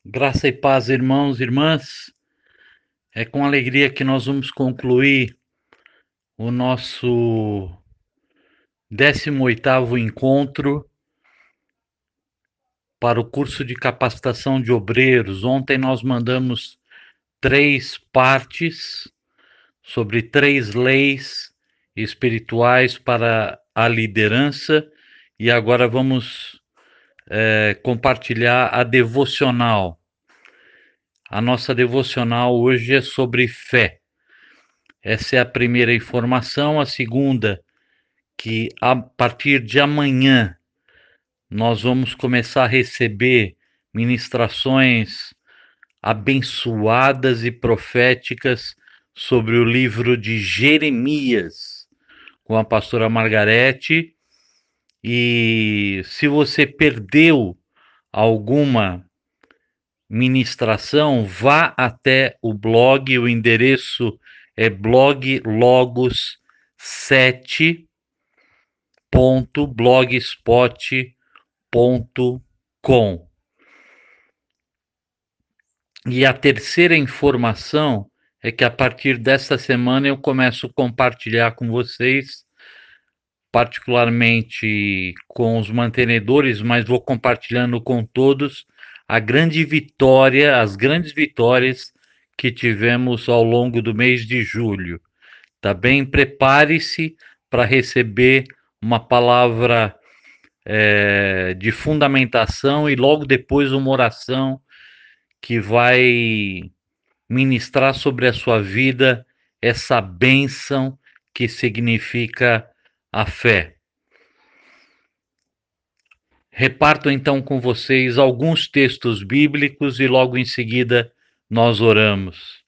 Graça e paz, irmãos e irmãs. É com alegria que nós vamos concluir o nosso 18º encontro para o curso de capacitação de obreiros. Ontem nós mandamos 3 partes sobre 3 leis espirituais para a liderança e agora vamos compartilhar a devocional. A nossa devocional hoje é sobre fé. Essa é a primeira informação. A segunda, que a partir de amanhã nós vamos começar a receber ministrações abençoadas e proféticas sobre o livro de Jeremias, com a pastora Margarete. E se você perdeu alguma ministração, vá até o blog, o endereço é bloglogos7.blogspot.com. E a terceira informação é que a partir desta semana eu começo a compartilhar com vocês, particularmente com os mantenedores, mas vou compartilhando com todos as grandes vitórias que tivemos ao longo do mês de julho. Tá bem? Prepare-se para receber uma palavra de fundamentação e logo depois uma oração que vai ministrar sobre a sua vida essa bênção que significa a fé. Reparto então com vocês alguns textos bíblicos e logo em seguida nós oramos.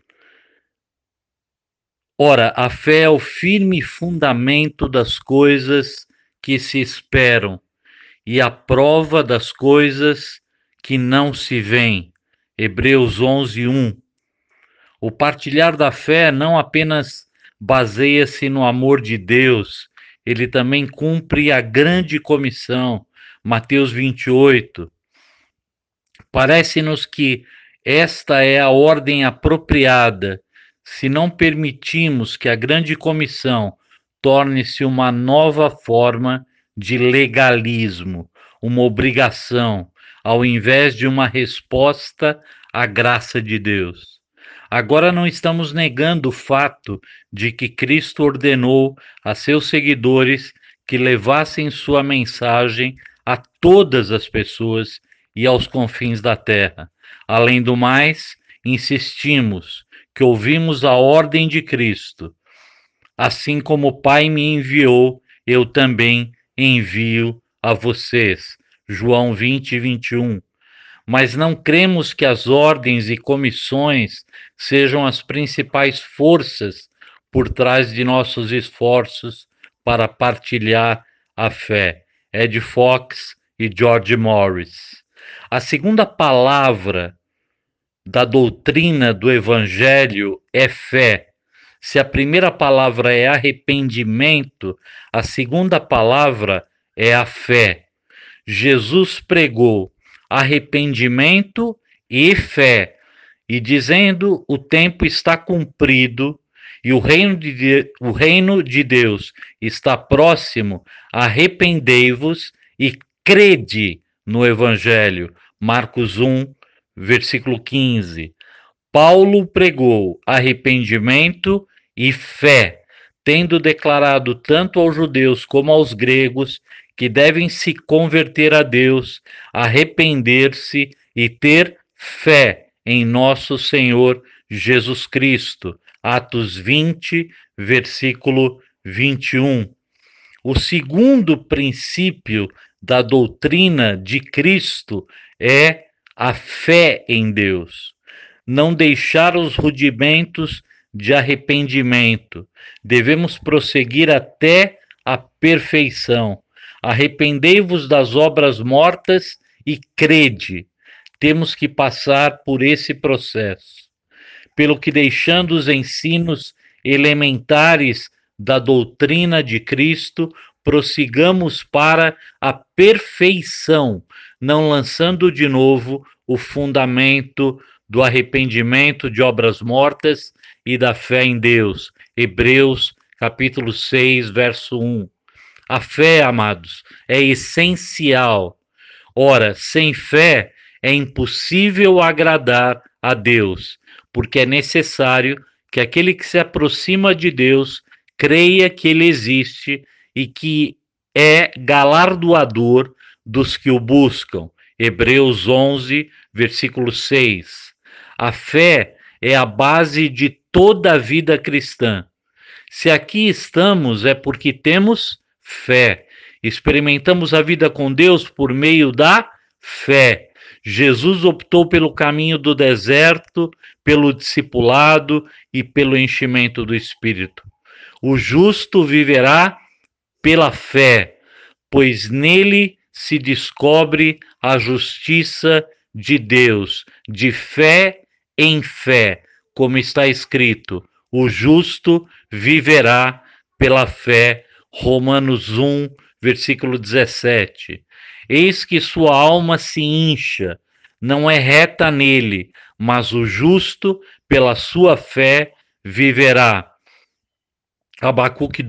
Ora, a fé é o firme fundamento das coisas que se esperam e a prova das coisas que não se veem. Hebreus 11:1. O partilhar da fé não apenas baseia-se no amor de Deus, ele também cumpre a grande comissão. Mateus 28. Parece-nos que esta é a ordem apropriada, se não permitimos que a grande comissão torne-se uma nova forma de legalismo, uma obrigação, ao invés de uma resposta à graça de Deus. Agora não estamos negando o fato de que Cristo ordenou a seus seguidores que levassem sua mensagem a todas as pessoas e aos confins da terra. Além do mais, insistimos que ouvimos a ordem de Cristo. Assim como o Pai me enviou, eu também envio a vocês. João 20:21. Mas não cremos que as ordens e comissões sejam as principais forças por trás de nossos esforços para partilhar a fé. Ed Fox e George Morris. A segunda palavra da doutrina do Evangelho é fé. Se a primeira palavra é arrependimento, a segunda palavra é a fé. Jesus pregou arrependimento e fé, e dizendo: o tempo está cumprido e o reino de Deus está próximo, arrependei-vos e crede no Evangelho. Marcos 1, versículo 15. Paulo pregou arrependimento e fé, tendo declarado tanto aos judeus como aos gregos que devem se converter a Deus, arrepender-se e ter fé em nosso Senhor Jesus Cristo. Atos 20, versículo 21. O segundo princípio da doutrina de Cristo é a fé em Deus. Não deixar os rudimentos de arrependimento. Devemos prosseguir até a perfeição. Arrependei-vos das obras mortas e crede. Temos que passar por esse processo. Pelo que, deixando os ensinos elementares da doutrina de Cristo, prossigamos para a perfeição, não lançando de novo o fundamento do arrependimento de obras mortas e da fé em Deus. Hebreus, capítulo 6, verso 1. A fé, amados, é essencial. Ora, sem fé é impossível agradar a Deus, porque é necessário que aquele que se aproxima de Deus creia que ele existe e que é galardoador dos que o buscam. Hebreus 11, versículo 6. A fé é a base de toda a vida cristã. Se aqui estamos é porque temos fé. Experimentamos a vida com Deus por meio da fé. Jesus optou pelo caminho do deserto, pelo discipulado e pelo enchimento do Espírito. O justo viverá pela fé, pois nele se descobre a justiça de Deus, de fé em fé, como está escrito: o justo viverá pela fé. Romanos 1, versículo 17. Eis que sua alma se incha, não é reta nele, mas o justo, pela sua fé, viverá. Abacuque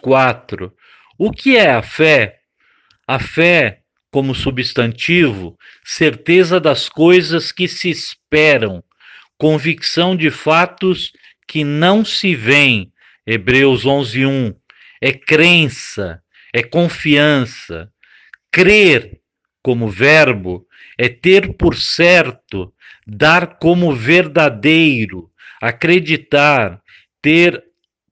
2:4. O que é a fé? A fé, como substantivo, certeza das coisas que se esperam, convicção de fatos que não se veem. Hebreus 11:1. É crença, é confiança. Crer, como verbo, é ter por certo, dar como verdadeiro, acreditar, ter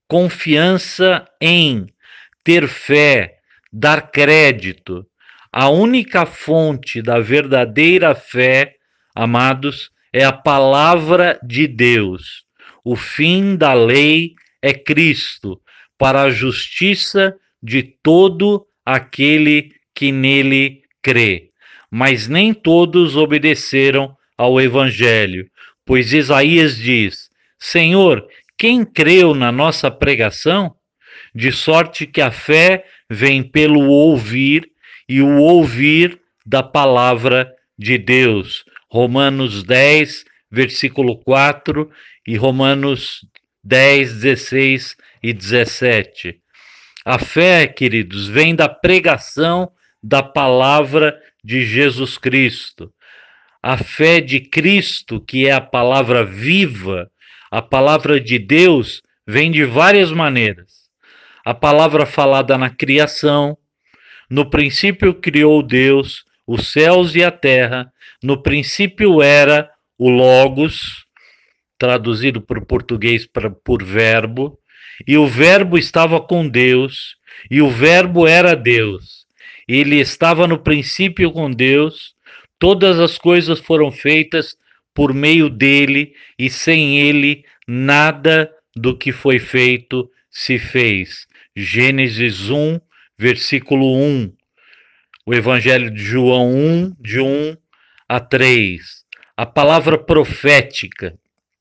confiança em, ter fé, dar crédito. A única fonte da verdadeira fé, amados, é a palavra de Deus. O fim da lei é Cristo, para a justiça de todo aquele que nele crê. Mas nem todos obedeceram ao Evangelho, pois Isaías diz: Senhor, quem creu na nossa pregação? De sorte que a fé vem pelo ouvir, e o ouvir da palavra de Deus. Romanos 10, versículo 4 e Romanos 10, 16 e 17. A fé, queridos, vem da pregação da palavra de Jesus Cristo. A fé de Cristo, que é a palavra viva, a palavra de Deus, vem de várias maneiras. A palavra falada na criação: no princípio criou Deus os céus e a terra, no princípio era o Logos, traduzido para o português por verbo, e o verbo estava com Deus, e o verbo era Deus. Ele estava no princípio com Deus, todas as coisas foram feitas por meio dele, e sem ele nada do que foi feito se fez. Gênesis 1, versículo 1. O Evangelho de João 1, de 1 a 3. A palavra profética.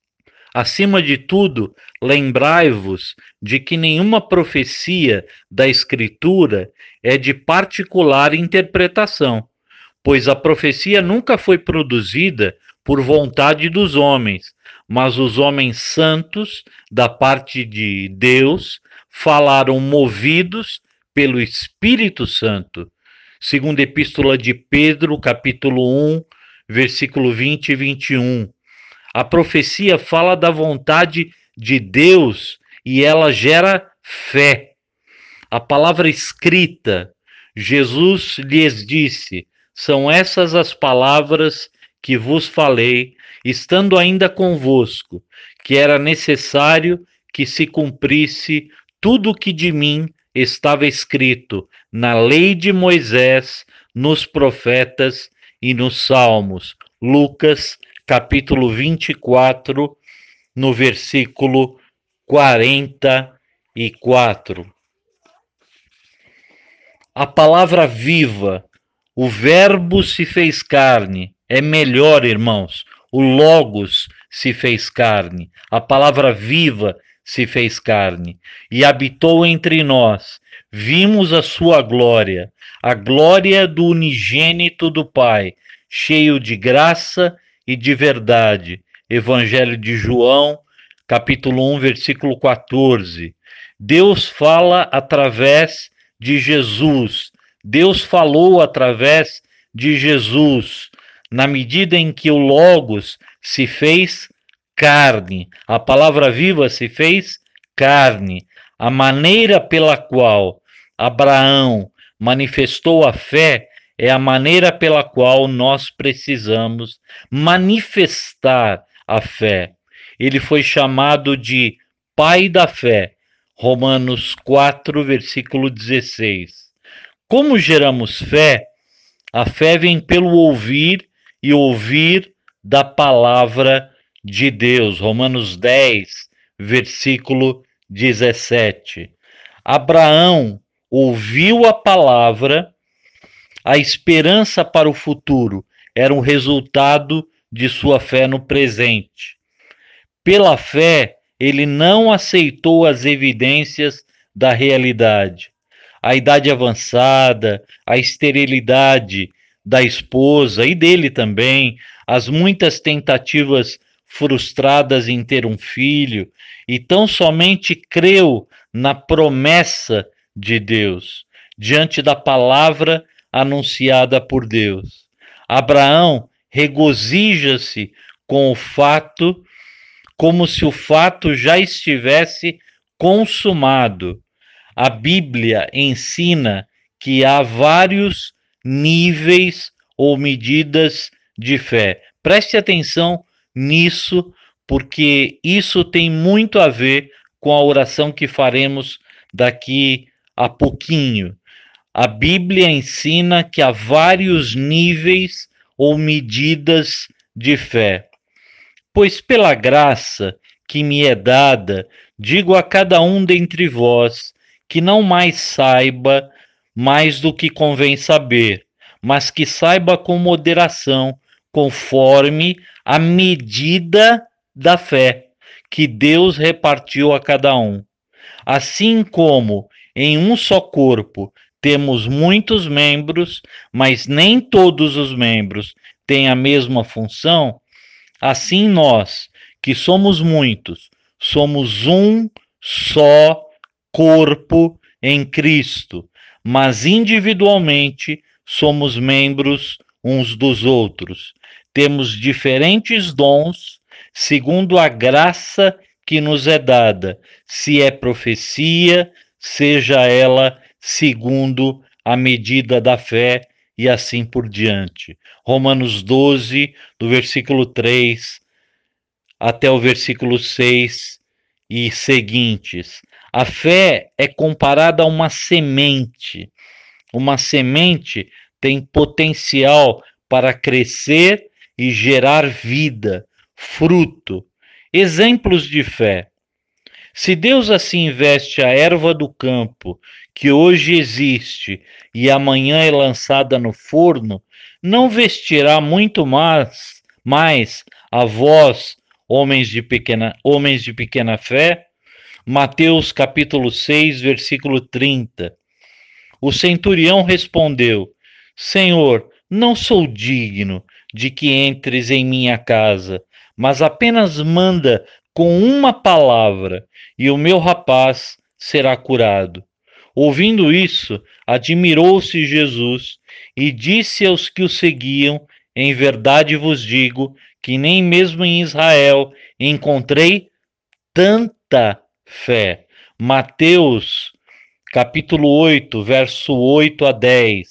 Acima de tudo, lembrai-vos de que nenhuma profecia da Escritura é de particular interpretação, pois a profecia nunca foi produzida por vontade dos homens, mas os homens santos, da parte de Deus, falaram movidos pelo Espírito Santo. Segunda Epístola de Pedro, capítulo 1, versículo 20 e 21. A profecia fala da vontade de Deus e ela gera fé. A palavra escrita, Jesus lhes disse: são essas as palavras que vos falei, estando ainda convosco, que era necessário que se cumprisse tudo o que de mim estava escrito na lei de Moisés, nos profetas e nos salmos. Lucas, capítulo 24, no versículo 44. A palavra viva, o verbo se fez carne, é melhor, irmãos, o Logos se fez carne, a palavra viva se fez carne e habitou entre nós. Vimos a sua glória, a glória do unigênito do Pai, cheio de graça e de verdade. Evangelho de João, capítulo 1, versículo 14. Deus fala através de Jesus. Deus falou através de Jesus, na medida em que o Logos se fez carne, a palavra viva se fez carne. A maneira pela qual Abraão manifestou a fé é a maneira pela qual nós precisamos manifestar a fé. Ele foi chamado de Pai da Fé, Romanos 4, versículo 16. Como geramos fé? A fé vem pelo ouvir e ouvir da palavra de Deus. Romanos 10, versículo 17. Abraão ouviu a palavra, a esperança para o futuro era um resultado de sua fé no presente. Pela fé, ele não aceitou as evidências da realidade. A idade avançada, a esterilidade da esposa e dele também, as muitas tentativas frustradas em ter um filho, e tão somente creu na promessa de Deus, diante da palavra anunciada por Deus. Abraão regozija-se com o fato, como se o fato já estivesse consumado. A Bíblia ensina que há vários níveis ou medidas de fé. Preste atenção nisso, porque isso tem muito a ver com a oração que faremos daqui a pouquinho. A Bíblia ensina que há vários níveis ou medidas de fé. Pois pela graça que me é dada, digo a cada um dentre vós, que não mais saiba mais do que convém saber, mas que saiba com moderação, conforme a medida da fé que Deus repartiu a cada um. Assim como em um só corpo temos muitos membros, mas nem todos os membros têm a mesma função, assim nós, que somos muitos, somos um só corpo em Cristo, mas individualmente somos membros uns dos outros. Temos diferentes dons, segundo a graça que nos é dada, se é profecia, seja ela segundo a medida da fé, e assim por diante. Romanos 12, do versículo 3 até o versículo 6 e seguintes. A fé é comparada a uma semente. Uma semente tem potencial para crescer e gerar vida, fruto. Exemplos de fé. Se Deus assim veste a erva do campo, que hoje existe e amanhã é lançada no forno, não vestirá muito mais a vós, homens de pequena fé? Mateus capítulo 6, versículo 30. O centurião respondeu: Senhor, não sou digno de que entres em minha casa, mas apenas manda com uma palavra, e o meu rapaz será curado. Ouvindo isso, admirou-se Jesus e disse aos que o seguiam: Em verdade vos digo que nem mesmo em Israel encontrei tanta fé. Mateus capítulo 8, verso 8 a 10.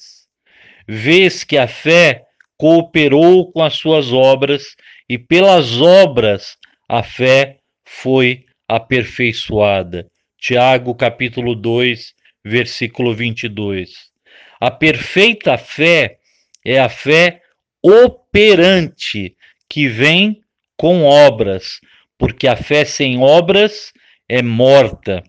Vês que a fé cooperou com as suas obras, e pelas obras a fé foi aperfeiçoada. Tiago, capítulo 2, versículo 22. A perfeita fé é a fé operante, que vem com obras, porque a fé sem obras é morta,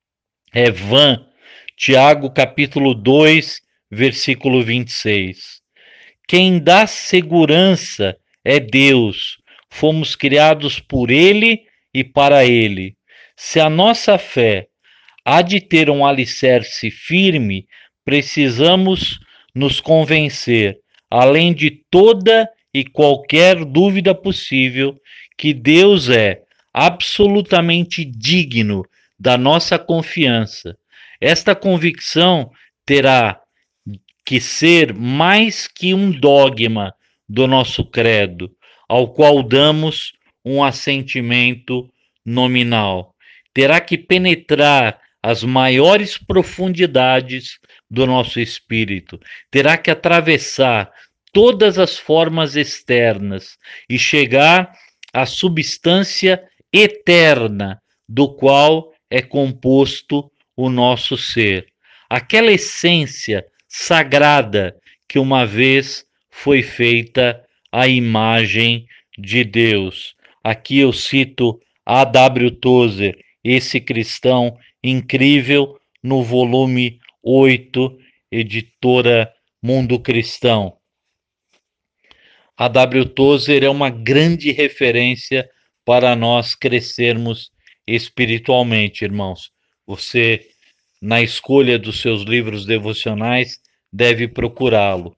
é vã. Tiago, capítulo 2, versículo 26. Quem dá segurança é Deus. Fomos criados por Ele e para Ele. Se a nossa fé há de ter um alicerce firme, precisamos nos convencer, além de toda e qualquer dúvida possível, que Deus é absolutamente digno da nossa confiança. Esta convicção terá que ser mais que um dogma do nosso credo, ao qual damos um assentimento nominal. Terá que penetrar as maiores profundidades do nosso espírito, terá que atravessar todas as formas externas e chegar à substância eterna do qual é composto o nosso ser. Aquela essência sagrada que uma vez foi feita à imagem de Deus. Aqui eu cito A.W. Tozer, esse cristão incrível, no volume 8, editora Mundo Cristão. A.W. Tozer é uma grande referência para nós crescermos espiritualmente, irmãos. Você, na escolha dos seus livros devocionais, deve procurá-lo.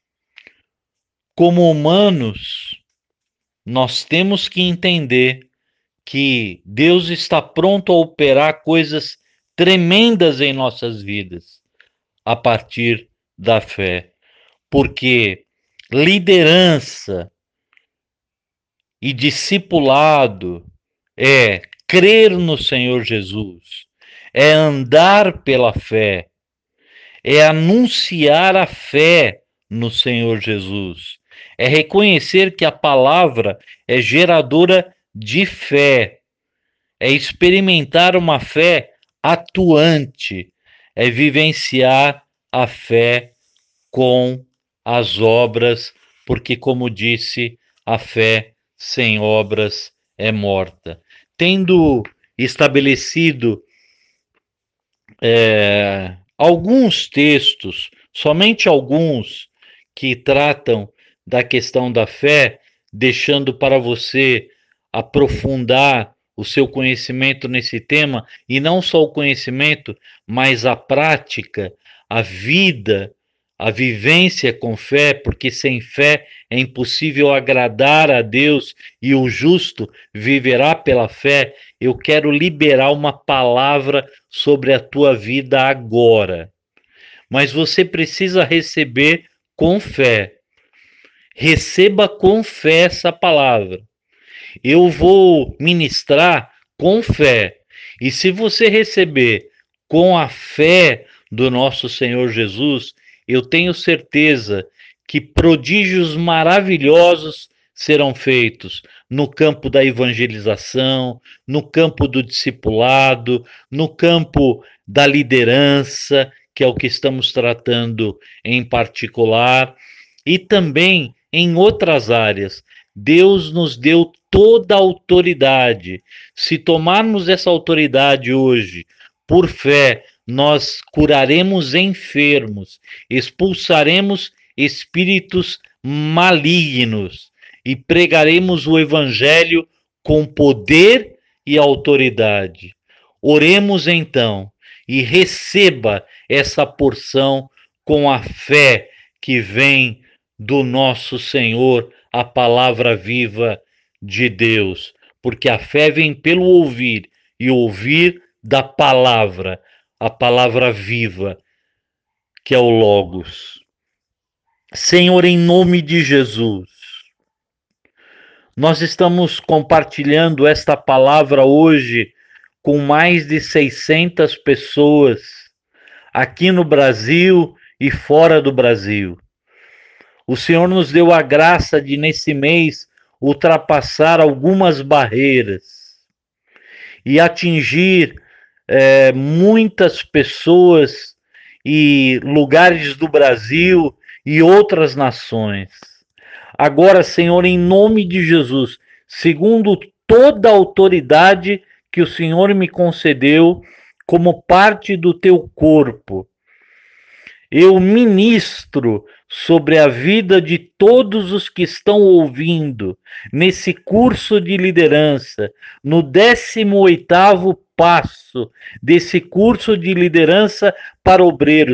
Como humanos, nós temos que entender que Deus está pronto a operar coisas tremendas em nossas vidas a partir da fé, porque liderança e discipulado é crer no Senhor Jesus, é andar pela fé, é anunciar a fé no Senhor Jesus, é reconhecer que a palavra é geradora de fé, é experimentar uma fé atuante, é vivenciar a fé com as obras, porque, como disse, a fé sem obras é morta. Tendo estabelecido alguns textos, somente alguns, que tratam da questão da fé, deixando para você aprofundar o seu conhecimento nesse tema, e não só o conhecimento, mas a prática, a vida, a vivência com fé, porque sem fé é impossível agradar a Deus e o justo viverá pela fé. Eu quero liberar uma palavra sobre a tua vida agora. Mas você precisa receber com fé. Receba com fé essa palavra. Eu vou ministrar com fé. E se você receber com a fé do nosso Senhor Jesus, eu tenho certeza que prodígios maravilhosos serão feitos no campo da evangelização, no campo do discipulado, no campo da liderança, que é o que estamos tratando em particular, e também em outras áreas. Deus nos deu toda a autoridade. Se tomarmos essa autoridade hoje, por fé, nós curaremos enfermos, expulsaremos espíritos malignos e pregaremos o evangelho com poder e autoridade. Oremos então e receba essa porção com a fé que vem do nosso Senhor, a palavra viva de Deus, porque a fé vem pelo ouvir e ouvir da palavra, a palavra viva, que é o Logos. Senhor, em nome de Jesus, nós estamos compartilhando esta palavra hoje com mais de 600 pessoas aqui no Brasil e fora do Brasil. O Senhor nos deu a graça de, nesse mês, ultrapassar algumas barreiras e atingir muitas pessoas e lugares do Brasil e outras nações. Agora, Senhor, em nome de Jesus, segundo toda a autoridade que o Senhor me concedeu como parte do teu corpo, eu ministro sobre a vida de todos os que estão ouvindo nesse curso de liderança, no 18º passo desse curso de liderança para obreiros.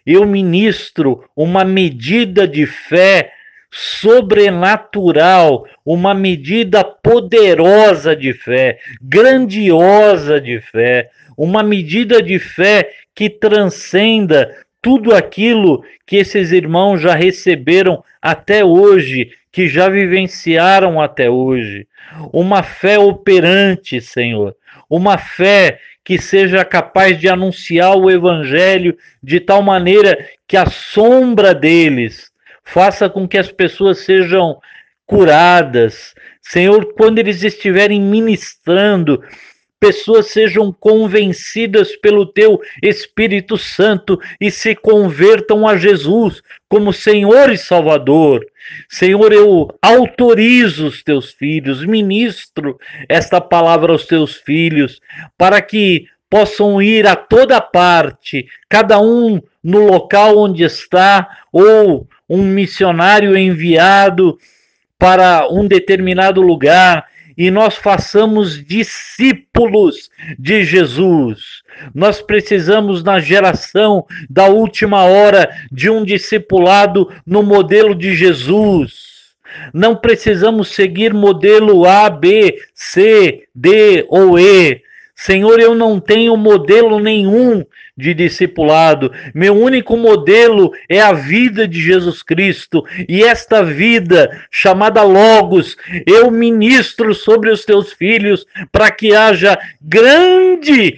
eu ministro uma medida de fé sobrenatural, uma medida poderosa de fé, grandiosa de fé, uma medida de fé que transcenda tudo aquilo que esses irmãos já receberam até hoje, que já vivenciaram até hoje. Uma fé operante, Senhor, uma fé que seja capaz de anunciar o evangelho de tal maneira que a sombra deles faça com que as pessoas sejam curadas. Senhor, quando eles estiverem ministrando, pessoas sejam convencidas pelo teu Espírito Santo e se convertam a Jesus como Senhor e Salvador. Senhor, eu autorizo os teus filhos, ministro esta palavra aos teus filhos, para que possam ir a toda parte, cada um no local onde está, ou um missionário enviado para um determinado lugar, e nós façamos discípulos de Jesus. Nós precisamos, na geração da última hora, de um discipulado no modelo de Jesus. Não precisamos seguir modelo A, B, C, D ou E. Senhor, eu não tenho modelo nenhum de discipulado. Meu único modelo é a vida de Jesus Cristo. E esta vida, chamada Logos, eu ministro sobre os teus filhos para que haja grande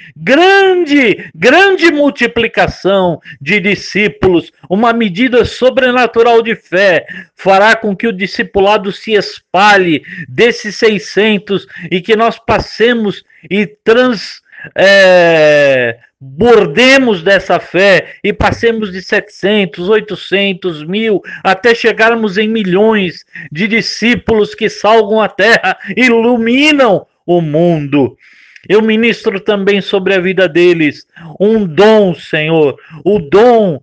multiplicação de discípulos. Uma medida sobrenatural de fé fará com que o discipulado se espalhe desses 600 e que nós passemos e bordemos dessa fé e passemos de 700, 800, 1000, até chegarmos em milhões de discípulos que salgam a terra, iluminam o mundo. Eu ministro também sobre a vida deles um dom, Senhor, o dom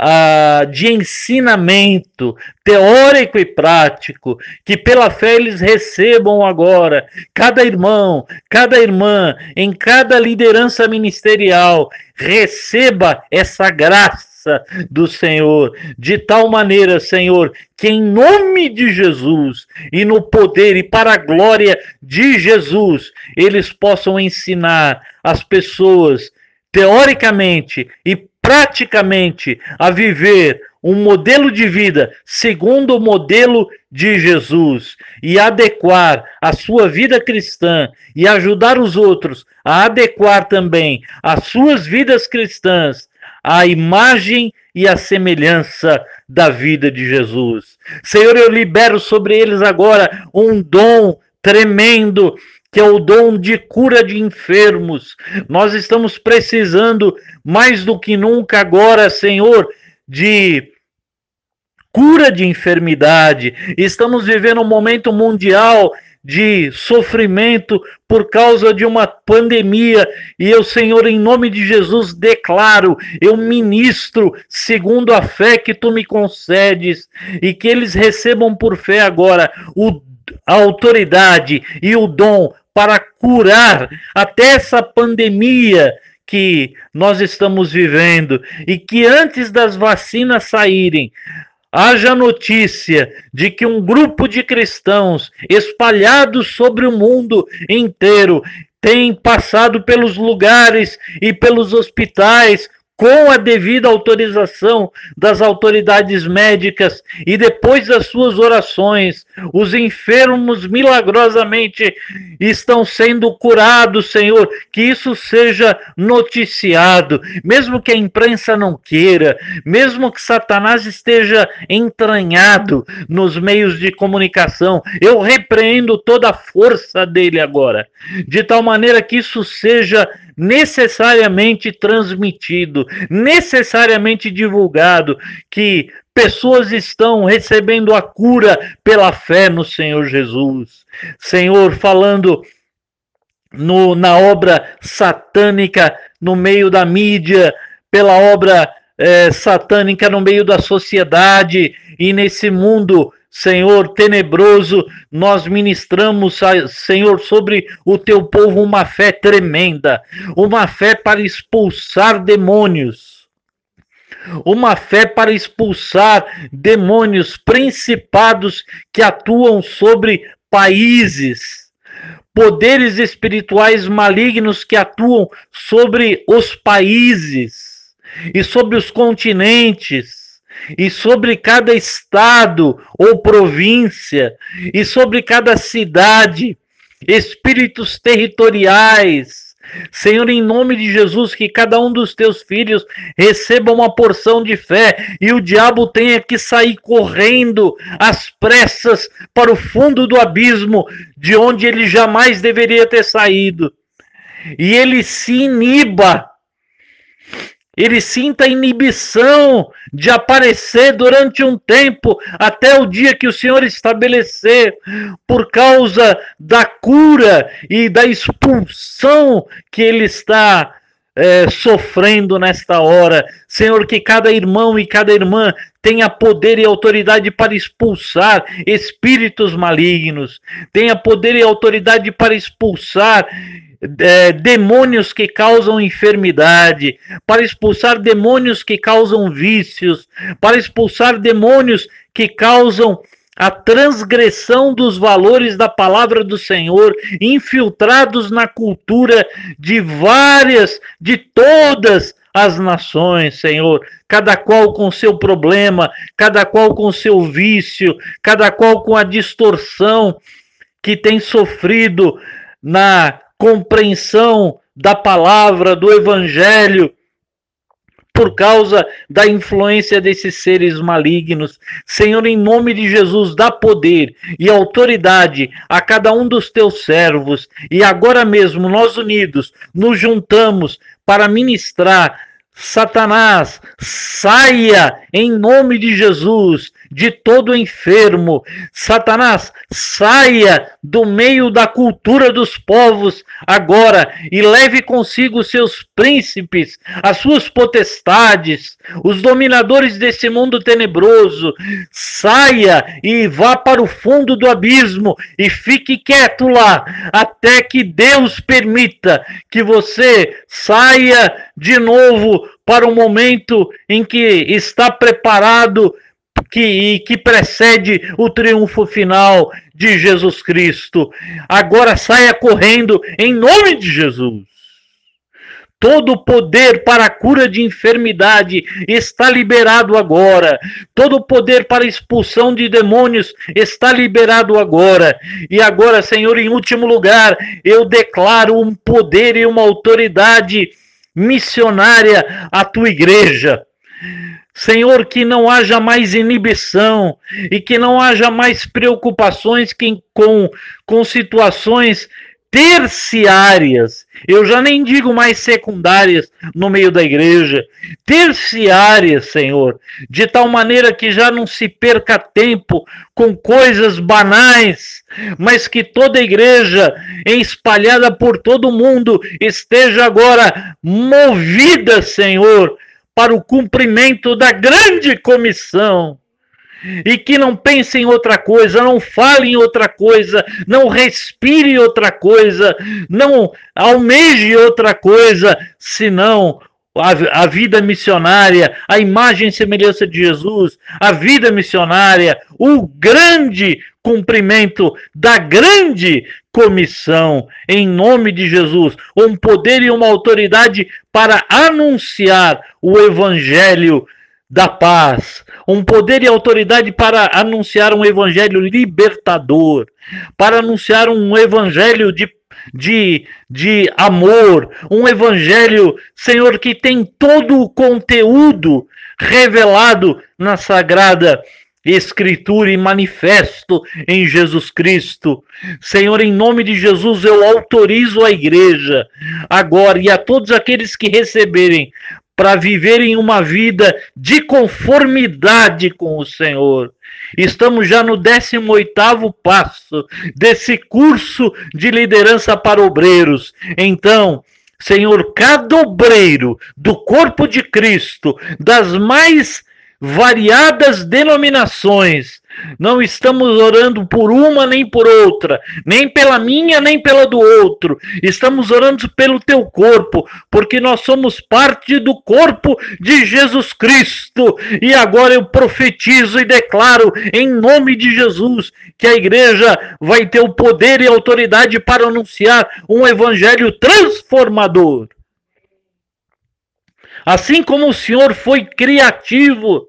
de ensinamento teórico e prático, que pela fé eles recebam agora, cada irmão, cada irmã, em cada liderança ministerial, receba essa graça do Senhor, de tal maneira, Senhor, que em nome de Jesus e no poder e para a glória de Jesus, eles possam ensinar as pessoas teoricamente e praticamente a viver um modelo de vida segundo o modelo de Jesus e adequar a sua vida cristã e ajudar os outros a adequar também as suas vidas cristãs à imagem e à semelhança da vida de Jesus. Senhor, eu libero sobre eles agora um dom tremendo, que é o dom de cura de enfermos. Nós estamos precisando, mais do que nunca agora, Senhor, de cura de enfermidade. Estamos vivendo um momento mundial de sofrimento por causa de uma pandemia, e eu, Senhor, em nome de Jesus, declaro, eu ministro segundo a fé que tu me concedes, e que eles recebam por fé agora a autoridade e o dom para curar até essa pandemia que nós estamos vivendo, e que antes das vacinas saírem, haja notícia de que um grupo de cristãos espalhados sobre o mundo inteiro tem passado pelos lugares e pelos hospitais com a devida autorização das autoridades médicas, e depois das suas orações, os enfermos milagrosamente estão sendo curados, Senhor, que isso seja noticiado, mesmo que a imprensa não queira, mesmo que Satanás esteja entranhado nos meios de comunicação, eu repreendo toda a força dele agora, de tal maneira que isso seja necessariamente transmitido, necessariamente divulgado, que pessoas estão recebendo a cura pela fé no Senhor Jesus. Senhor, falando na obra satânica no meio da mídia, pela obra satânica no meio da sociedade e nesse mundo, Senhor, tenebroso, nós ministramos, Senhor, sobre o teu povo uma fé tremenda, uma fé para expulsar demônios, uma fé para expulsar demônios, principados que atuam sobre países, poderes espirituais malignos que atuam sobre os países e sobre os continentes e sobre cada estado ou província e sobre cada cidade, espíritos territoriais. Senhor, em nome de Jesus, que cada um dos teus filhos receba uma porção de fé e o diabo tenha que sair correndo às pressas para o fundo do abismo, de onde ele jamais deveria ter saído. E ele se iniba, ele sinta a inibição de aparecer durante um tempo, até o dia que o Senhor estabelecer, por causa da cura e da expulsão que ele está sofrendo nesta hora. Senhor, que cada irmão e cada irmã tenha poder e autoridade para expulsar espíritos malignos, tenha poder e autoridade para expulsar demônios que causam enfermidade, para expulsar demônios que causam vícios, para expulsar demônios que causam a transgressão dos valores da palavra do Senhor, infiltrados na cultura de todas as nações, Senhor, cada qual com seu problema, cada qual com seu vício, cada qual com a distorção que tem sofrido na compreensão da palavra, do evangelho, por causa da influência desses seres malignos. Senhor, em nome de Jesus, dá poder e autoridade a cada um dos teus servos, e agora mesmo nós unidos nos juntamos para ministrar. Satanás, saia em nome de Jesus de todo enfermo. Satanás, saia do meio da cultura dos povos agora e leve consigo os seus príncipes, as suas potestades, os dominadores desse mundo tenebroso. Saia e vá para o fundo do abismo e fique quieto lá até que Deus permita que você saia de novo para o momento em que está preparado e que precede o triunfo final de Jesus Cristo. Agora saia correndo em nome de Jesus. Todo o poder para a cura de enfermidade está liberado agora. Todo o poder para a expulsão de demônios está liberado agora. E agora, Senhor, em último lugar, eu declaro um poder e uma autoridade missionária à tua igreja. Senhor, que não haja mais inibição e que não haja mais preocupações com situações terciárias. Eu já nem digo mais secundárias no meio da igreja. Terciárias, Senhor. De tal maneira que já não se perca tempo com coisas banais, mas que toda a igreja, espalhada por todo o mundo, esteja agora movida, Senhor, para o cumprimento da grande comissão. E que não pense em outra coisa, não fale em outra coisa, não respire outra coisa, não almeje outra coisa, senão a vida missionária, a imagem e semelhança de Jesus, a vida missionária, o grande cumprimento da grande comissão, em nome de Jesus, um poder e uma autoridade para anunciar o evangelho da paz, um poder e autoridade para anunciar um evangelho libertador, para anunciar um evangelho de amor, um evangelho, Senhor, que tem todo o conteúdo revelado na Sagrada Escritura e manifesto em Jesus Cristo. Senhor, em nome de Jesus, eu autorizo a igreja agora e a todos aqueles que receberem para viverem uma vida de conformidade com o Senhor. Estamos já no 18º passo desse curso de liderança para obreiros. Então, Senhor, cada obreiro do corpo de Cristo, das mais variadas denominações, Não estamos orando por uma nem por outra, nem pela minha nem pela do outro. Estamos orando pelo teu corpo, porque nós somos parte do corpo de Jesus Cristo. E agora eu profetizo e declaro em nome de Jesus que a igreja vai ter o poder e autoridade para anunciar um evangelho transformador. Assim como o Senhor foi criativo,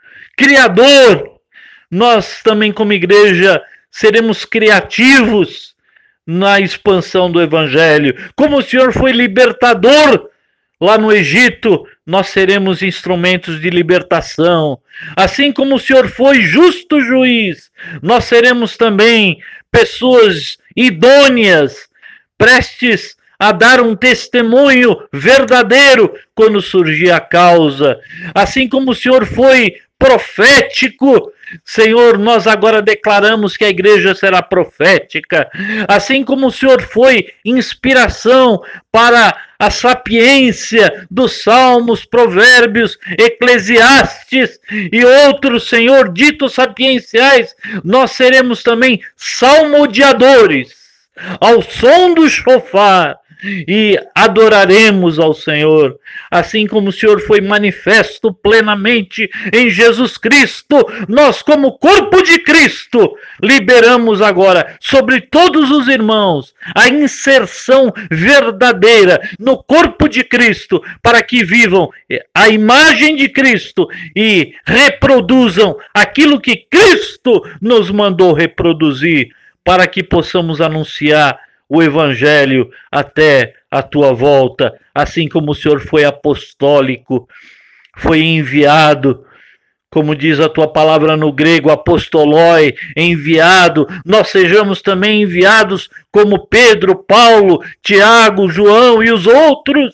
criador, nós também como igreja seremos criativos na expansão do evangelho. Como o Senhor foi libertador lá no Egito, nós seremos instrumentos de libertação. Assim como o Senhor foi justo juiz, nós seremos também pessoas idôneas, prestes a dar um testemunho verdadeiro quando surgir a causa. Assim como o Senhor foi profético, Senhor, nós agora declaramos que a igreja será profética. Assim como o Senhor foi inspiração para a sapiência dos Salmos, Provérbios, Eclesiastes e outros, Senhor, ditos sapienciais, nós seremos também salmodiadores ao som do chofar e adoraremos ao Senhor, assim como o Senhor foi manifesto plenamente em Jesus Cristo. Nós, como corpo de Cristo, liberamos agora sobre todos os irmãos a inserção verdadeira no corpo de Cristo, para que vivam a imagem de Cristo e reproduzam aquilo que Cristo nos mandou reproduzir, para que possamos anunciar o evangelho até a tua volta. Assim como o Senhor foi apostólico, foi enviado, como diz a tua palavra no grego, apostoloi, enviado, nós sejamos também enviados como Pedro, Paulo, Tiago, João e os outros.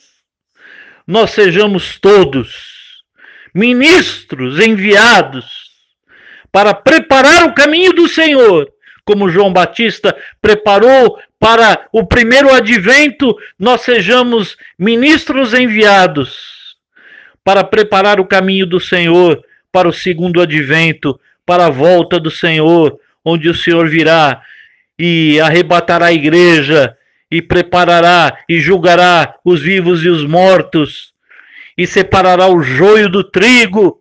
Nós sejamos todos ministros enviados para preparar o caminho do Senhor. Como João Batista preparou para o primeiro advento, nós sejamos ministros enviados para preparar o caminho do Senhor para o segundo advento, para a volta do Senhor, onde o Senhor virá e arrebatará a igreja e preparará e julgará os vivos e os mortos e separará o joio do trigo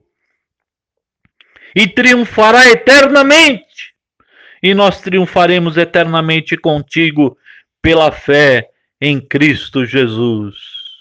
e triunfará eternamente. E nós triunfaremos eternamente contigo pela fé em Cristo Jesus.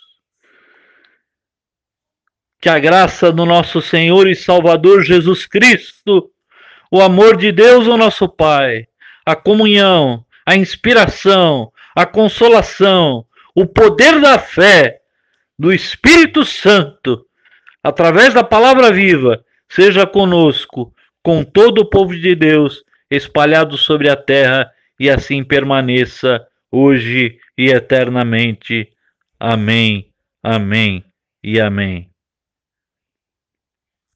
Que a graça do nosso Senhor e Salvador Jesus Cristo, o amor de Deus, o nosso Pai, a comunhão, a inspiração, a consolação, o poder da fé do Espírito Santo, através da palavra viva, seja conosco, com todo o povo de Deus, espalhado sobre a terra, e assim permaneça hoje e eternamente. Amém, amém e amém.